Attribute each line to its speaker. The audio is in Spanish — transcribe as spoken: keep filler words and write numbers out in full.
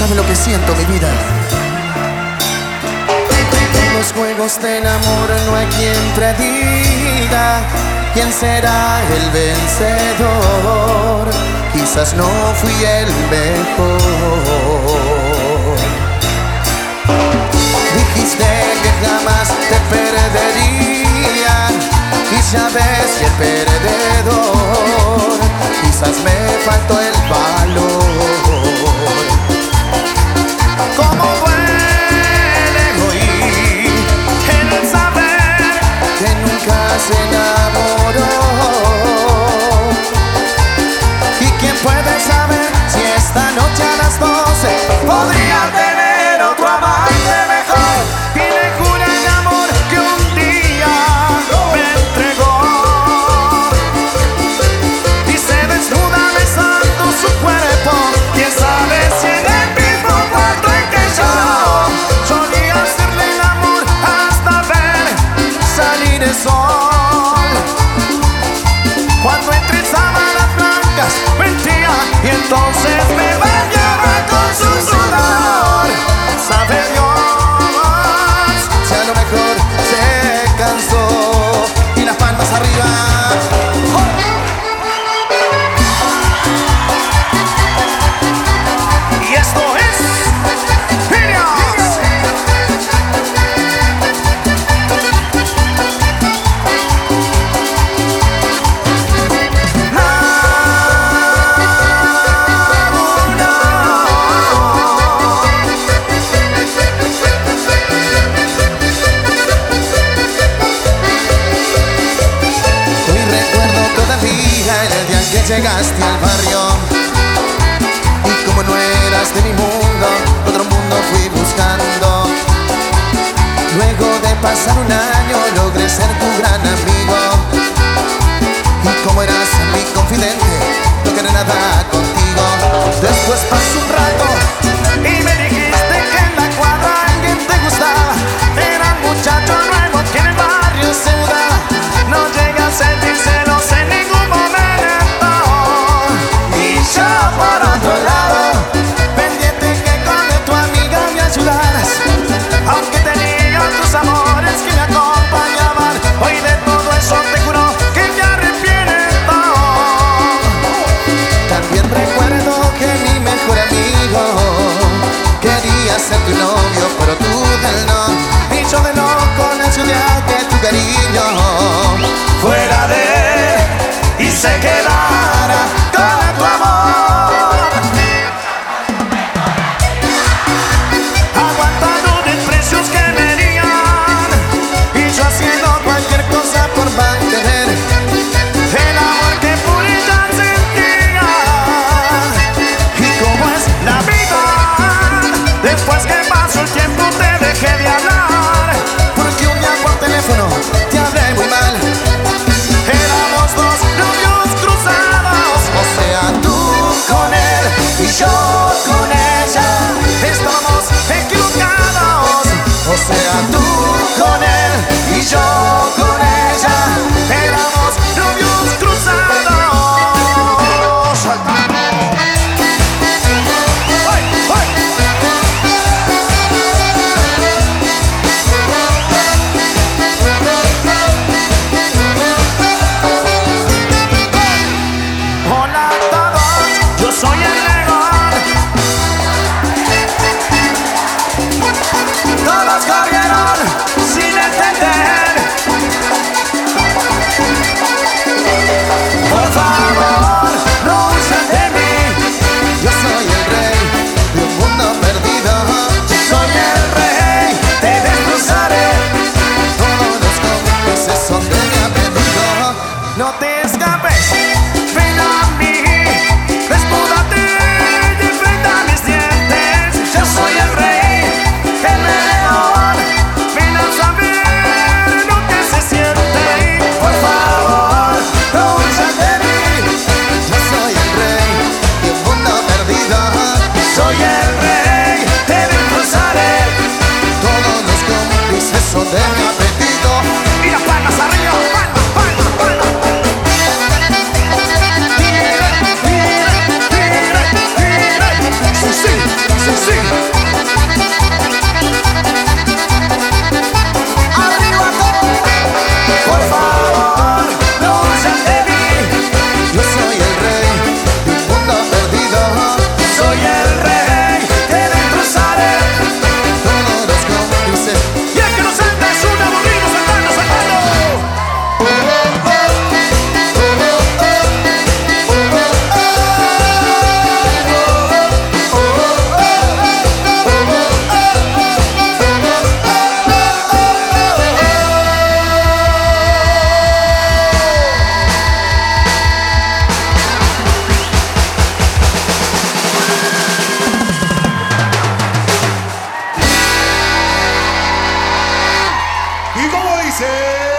Speaker 1: sabe lo que siento, mi vida. En los juegos del amor no hay quien prediga quién será el vencedor. Quizás no fui el mejor. Dijiste que jamás te perdería y ya ves que el perdedor quizás me faltó el valor. ¿Cómo duele oír el saber que nunca se enamoró? ¿Y quién puede saber si esta noche a las doce podría tener otro amante mejor? Y le jura el amor que un día me entregó y se desnuda besando su cuerpo. ¿Quién sabe si en el mismo cuarto en que yo solía hacerle el amor hasta ver salir el sol? Cuando entre sábanas blancas mentía y entonces me bañaba con su sudor. Sabe Dios si a lo mejor se cansó y las palmas arriba. ¡Oh! Y esto es Phineas. Hoy recuerdo todavía el día en que llegaste al barrio y como no eras de mi mundo, otro mundo fui buscando. Luego de pasar un año logré ser tu gran amigo y como eras mi confidente no quería nada contigo. Después pasó un rato y me dijiste que en la cuadra alguien te gustaba. Era un muchacho nuevo que en el barrio se mudaba. No llega a sentir celos en ningún momento. Y yo por otro lado, pendiente que con tu amiga me ayudaras, aunque tenía tus amores que me acompañaban. Hoy de todo eso te juro que me arrepiento. También recuerdo que mi mejor amigo quería ser tu novio, pero tú del no. Y yo de loco nació de que tu cariño fuera de él y se quedara con tu amor. Aguantando desprecios que venían y yo haciendo cualquier cosa por mantener el amor que por ella sentía. Y como es la vida, después que pasó el tiempo te dejé de hablar, porque un día por teléfono te hablé muy mal. Éramos dos novios cruzados
Speaker 2: dice...